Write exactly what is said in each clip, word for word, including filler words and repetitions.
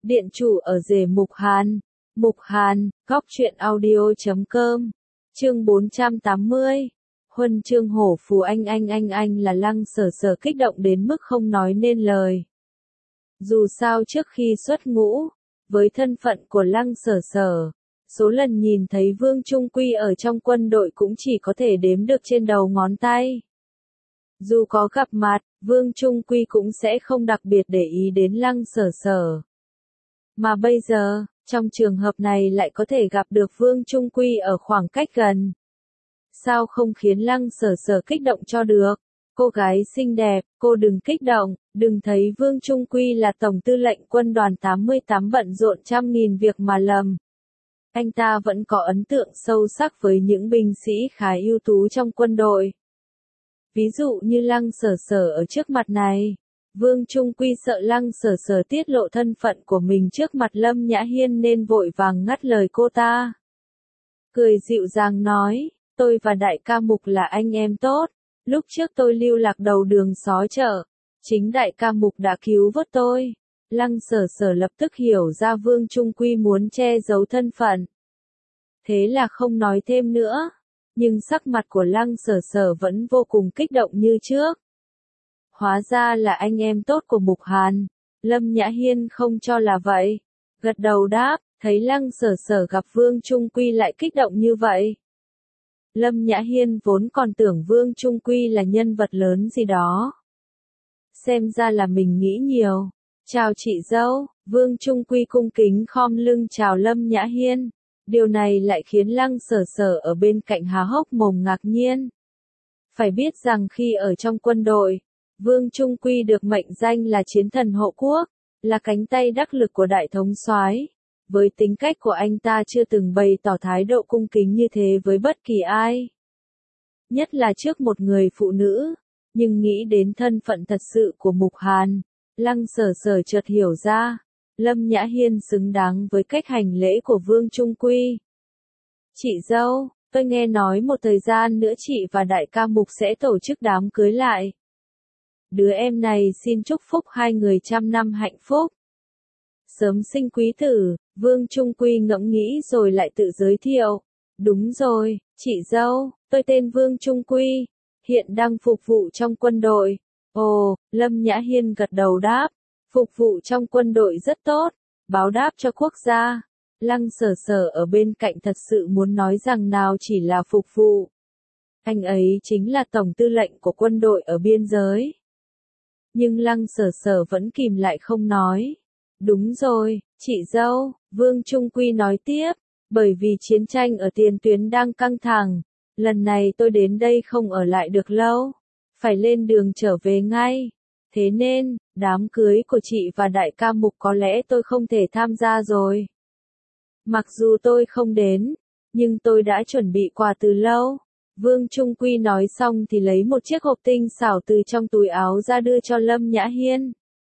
Điện chủ ở rể Mục Hàn. Mục Hàn, góc truyện audio.com. Chương bốn trăm tám mươi. Huân chương hổ phù anh anh anh anh là Lăng Sở Sở kích động đến mức không nói nên lời. Dù sao trước khi xuất ngũ, với thân phận của Lăng Sở Sở, số lần nhìn thấy Vương Trung Quy ở trong quân đội cũng chỉ có thể đếm được trên đầu ngón tay. Dù có gặp mặt, Vương Trung Quy cũng sẽ không đặc biệt để ý đến Lăng Sở Sở. Mà bây giờ, trong trường hợp này lại có thể gặp được Vương Trung Quy ở khoảng cách gần. Sao không khiến Lăng Sở Sở kích động cho được? Cô gái xinh đẹp, cô đừng kích động, đừng thấy Vương Trung Quy là tổng tư lệnh quân đoàn tám mươi tám bận rộn trăm nghìn việc mà lầm. Anh ta vẫn có ấn tượng sâu sắc với những binh sĩ khá ưu tú trong quân đội. Ví dụ như Lăng Sở Sở ở trước mặt này. Vương Trung Quy sợ Lăng Sở Sở tiết lộ thân phận của mình trước mặt Lâm Nhã Hiên nên vội vàng ngắt lời cô ta. Cười dịu dàng nói, tôi và đại ca Mục là anh em tốt. Lúc trước tôi lưu lạc đầu đường xó chợ, chính đại ca Mục đã cứu vớt tôi. Lăng Sở Sở lập tức hiểu ra Vương Trung Quy muốn che giấu thân phận. Thế là không nói thêm nữa. Nhưng sắc mặt của Lăng Sở Sở vẫn vô cùng kích động như trước. Hóa ra là anh em tốt của Mục Hàn. Lâm Nhã Hiên không cho là vậy. Gật đầu đáp, thấy Lăng Sở Sở gặp Vương Trung Quy lại kích động như vậy. Lâm Nhã Hiên vốn còn tưởng Vương Trung Quy là nhân vật lớn gì đó. Xem ra là mình nghĩ nhiều. Chào chị dâu, Vương Trung Quy cung kính khom lưng chào Lâm Nhã Hiên. Điều này lại khiến Lăng Sở Sở ở bên cạnh há hốc mồm ngạc nhiên. Phải biết rằng khi ở trong quân đội, Vương Trung Quy được mệnh danh là chiến thần hộ quốc, là cánh tay đắc lực của đại thống soái. Với tính cách của anh ta chưa từng bày tỏ thái độ cung kính như thế với bất kỳ ai. Nhất là trước một người phụ nữ, nhưng nghĩ đến thân phận thật sự của Mục Hàn, Lăng Sở Sở chợt hiểu ra, Lâm Nhã Hiên xứng đáng với cách hành lễ của Vương Trung Quy. Chị dâu, tôi nghe nói một thời gian nữa chị và đại ca Mục sẽ tổ chức đám cưới lại. Đứa em này xin chúc phúc hai người trăm năm hạnh phúc. Sớm sinh quý tử, Vương Trung Quy ngẫm nghĩ rồi lại tự giới thiệu. Đúng rồi, chị dâu, tôi tên Vương Trung Quy, hiện đang phục vụ trong quân đội. Ồ, Lâm Nhã Hiên gật đầu đáp, phục vụ trong quân đội rất tốt, báo đáp cho quốc gia. Lăng Sở Sở ở bên cạnh thật sự muốn nói rằng nào chỉ là phục vụ. Anh ấy chính là tổng tư lệnh của quân đội ở biên giới. Nhưng Lăng Sở Sở vẫn kìm lại không nói. Đúng rồi, chị dâu, Vương Trung Quy nói tiếp, bởi vì chiến tranh ở tiền tuyến đang căng thẳng, lần này tôi đến đây không ở lại được lâu, phải lên đường trở về ngay. Thế nên, đám cưới của chị và đại ca Mục có lẽ tôi không thể tham gia rồi. Mặc dù tôi không đến, nhưng tôi đã chuẩn bị quà từ lâu. Vương Trung Quy nói xong thì lấy một chiếc hộp tinh xảo từ trong túi áo ra đưa cho Lâm Nhã Hiên.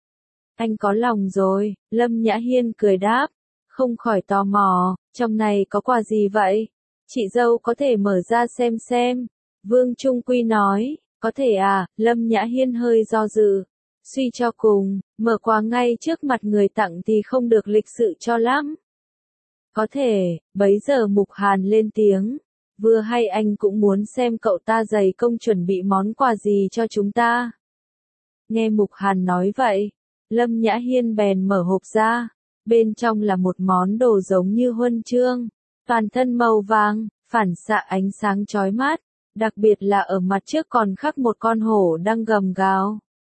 Anh có lòng rồi, Lâm Nhã Hiên cười đáp, không khỏi tò mò, trong này có quà gì vậy? Chị dâu có thể mở ra xem xem. Vương Trung Quy nói, có thể à, Lâm Nhã Hiên hơi do dự. Suy cho cùng, mở quà ngay trước mặt người tặng thì không được lịch sự cho lắm. Có thể, bấy giờ Mục Hàn lên tiếng. Vừa hay anh cũng muốn xem cậu ta dày công chuẩn bị món quà gì cho chúng ta. Nghe Mục Hàn nói vậy, Lâm Nhã Hiên bèn mở hộp ra. Bên trong là một món đồ giống như huân chương, toàn thân màu vàng, phản xạ ánh sáng chói mắt, đặc biệt là ở mặt trước còn khắc một con hổ đang gầm gào.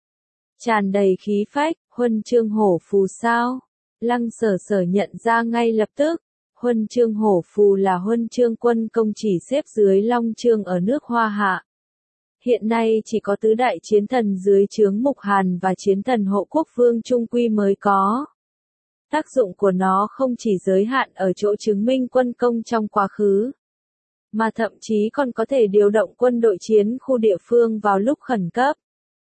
Tràn đầy khí phách, huân chương hổ phù sao? Lăng Sở Sở nhận ra ngay lập tức. Huân chương hổ phù là huân chương quân công chỉ xếp dưới long chương ở nước Hoa Hạ. Hiện nay chỉ có tứ đại chiến thần dưới trướng Mục Hàn và chiến thần hộ quốc Vương Trung Quy mới có. Tác dụng của nó không chỉ giới hạn ở chỗ chứng minh quân công trong quá khứ, mà thậm chí còn có thể điều động quân đội chiến khu địa phương vào lúc khẩn cấp.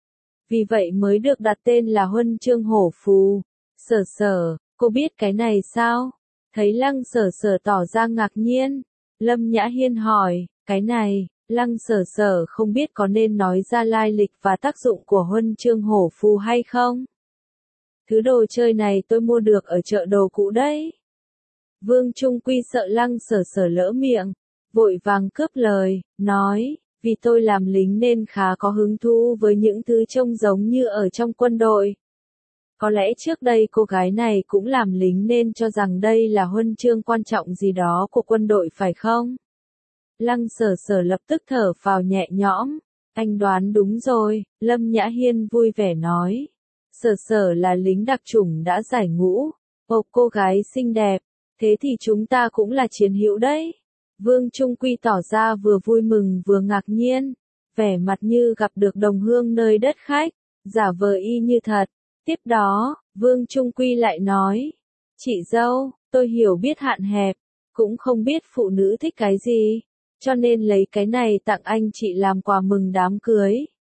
Vì vậy mới được đặt tên là huân chương hổ phù. Sở Sở, cô biết cái này sao? Thấy Lăng Sở Sở tỏ ra ngạc nhiên, Lâm Nhã Hiên hỏi, cái này, Lăng Sở Sở không biết có nên nói ra lai lịch và tác dụng của huân chương hổ phù hay không? Thứ đồ chơi này tôi mua được ở chợ đồ cũ đấy. Vương Trung Quy sợ Lăng Sở Sở lỡ miệng, vội vàng cướp lời, nói, vì tôi làm lính nên khá có hứng thú với những thứ trông giống như ở trong quân đội. Có lẽ trước đây cô gái này cũng làm lính nên cho rằng đây là huân chương quan trọng gì đó của quân đội phải không? Lăng Sở Sở lập tức thở phào nhẹ nhõm, anh đoán đúng rồi, Lâm Nhã Hiên vui vẻ nói. Sở Sở là lính đặc chủng đã giải ngũ, ồ cô gái xinh đẹp, thế thì chúng ta cũng là chiến hữu đấy. Vương Trung Quy tỏ ra vừa vui mừng vừa ngạc nhiên, vẻ mặt như gặp được đồng hương nơi đất khách, giả vờ y như thật. Tiếp đó, Vương Trung Quy lại nói, chị dâu, tôi hiểu biết hạn hẹp, cũng không biết phụ nữ thích cái gì, cho nên lấy cái này tặng anh chị làm quà mừng đám cưới.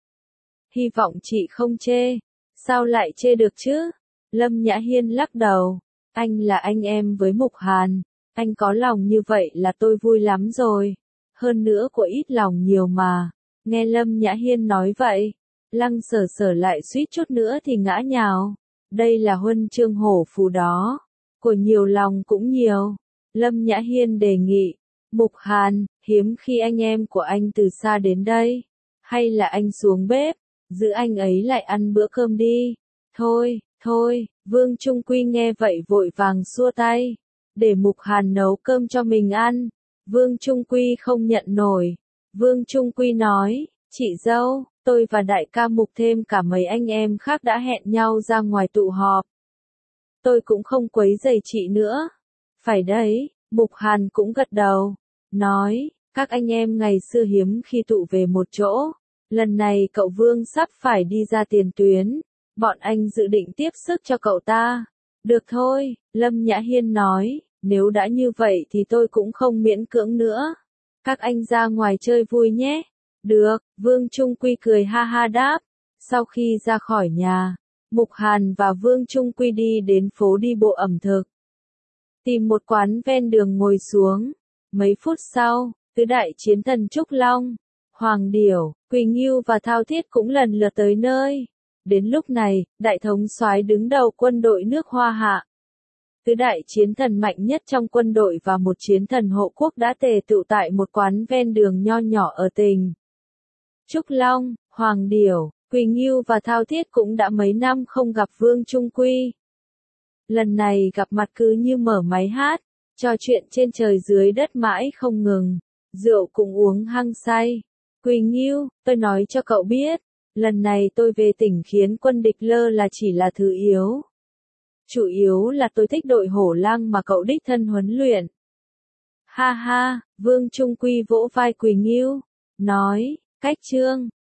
Hy vọng chị không chê, sao lại chê được chứ? Lâm Nhã Hiên lắc đầu, anh là anh em với Mục Hàn, anh có lòng như vậy là tôi vui lắm rồi, hơn nữa của ít lòng nhiều mà. Nghe Lâm Nhã Hiên nói vậy, Lăng Sở Sở lại suýt chút nữa thì ngã nhào. Đây là huân chương hổ phù đó, của nhiều lòng cũng nhiều. Lâm Nhã Hiên đề nghị, Mục Hàn, hiếm khi anh em của anh từ xa đến đây, hay là anh xuống bếp, giữ anh ấy lại ăn bữa cơm đi. Thôi, thôi, Vương Trung Quy nghe vậy vội vàng xua tay, để Mục Hàn nấu cơm cho mình ăn. Vương Trung Quy không nhận nổi. Vương Trung Quy nói, chị dâu, tôi và đại ca Mục thêm cả mấy anh em khác đã hẹn nhau ra ngoài tụ họp. Tôi cũng không quấy rầy chị nữa. Phải đấy, Mục Hàn cũng gật đầu, nói, các anh em ngày xưa hiếm khi tụ về một chỗ. Lần này cậu Vương sắp phải đi ra tiền tuyến, bọn anh dự định tiếp sức cho cậu ta. Được thôi, Lâm Nhã Hiên nói, nếu đã như vậy thì tôi cũng không miễn cưỡng nữa. Các anh ra ngoài chơi vui nhé. Được, Vương Trung Quy cười ha ha đáp. Sau khi ra khỏi nhà, Mục Hàn và Vương Trung Quy đi đến phố đi bộ ẩm thực. Tìm một quán ven đường ngồi xuống. Mấy phút sau, tứ đại chiến thần Trúc Long, Hoàng Điểu, Quỳnh Ngưu và Thao Thiết cũng lần lượt tới nơi. Đến lúc này, đại thống soái đứng đầu quân đội nước Hoa Hạ, tứ đại chiến thần mạnh nhất trong quân đội và một chiến thần hộ quốc đã tề tựu tại một quán ven đường nho nhỏ ở tỉnh. Trúc Long, Hoàng Điểu, Quỳnh Ngưu và Thao Thiết cũng đã mấy năm không gặp Vương Trung Quy. Lần này gặp mặt cứ như mở máy hát, trò chuyện trên trời dưới đất mãi không ngừng, rượu cũng uống hăng say. Quỳnh Ngưu, tôi nói cho cậu biết, lần này tôi về tỉnh khiến quân địch lơ là chỉ là thứ yếu. Chủ yếu là tôi thích đội hổ lang mà cậu đích thân huấn luyện. Ha ha, Vương Trung Quy vỗ vai Quỳnh Ngưu, nói, cách trương,